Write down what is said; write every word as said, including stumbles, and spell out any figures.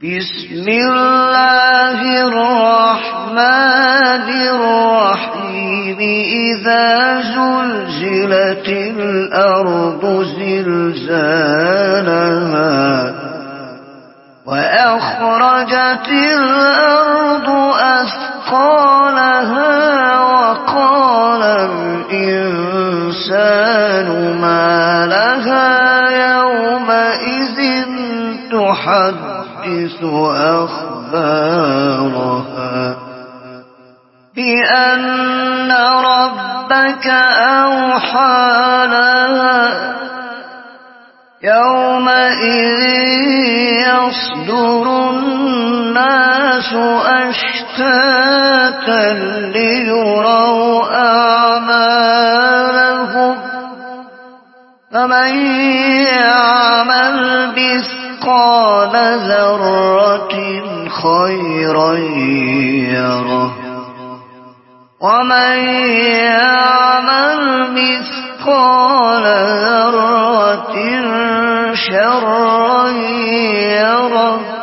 بسم الله الرحمن الرحيم إذا زلزلت الأرض زلزالها وأخرجت الأرض أثقالها وقال الإنسان ما لها يومئذ تحدث أخبارها بأن ربك أوحى لها يومئذ يصدر الناس أشتاتا ليروا أعمالهم فمن يعمل مثقال ذرة خيرا يره ومن يعمل مثقال ذرة شرا يره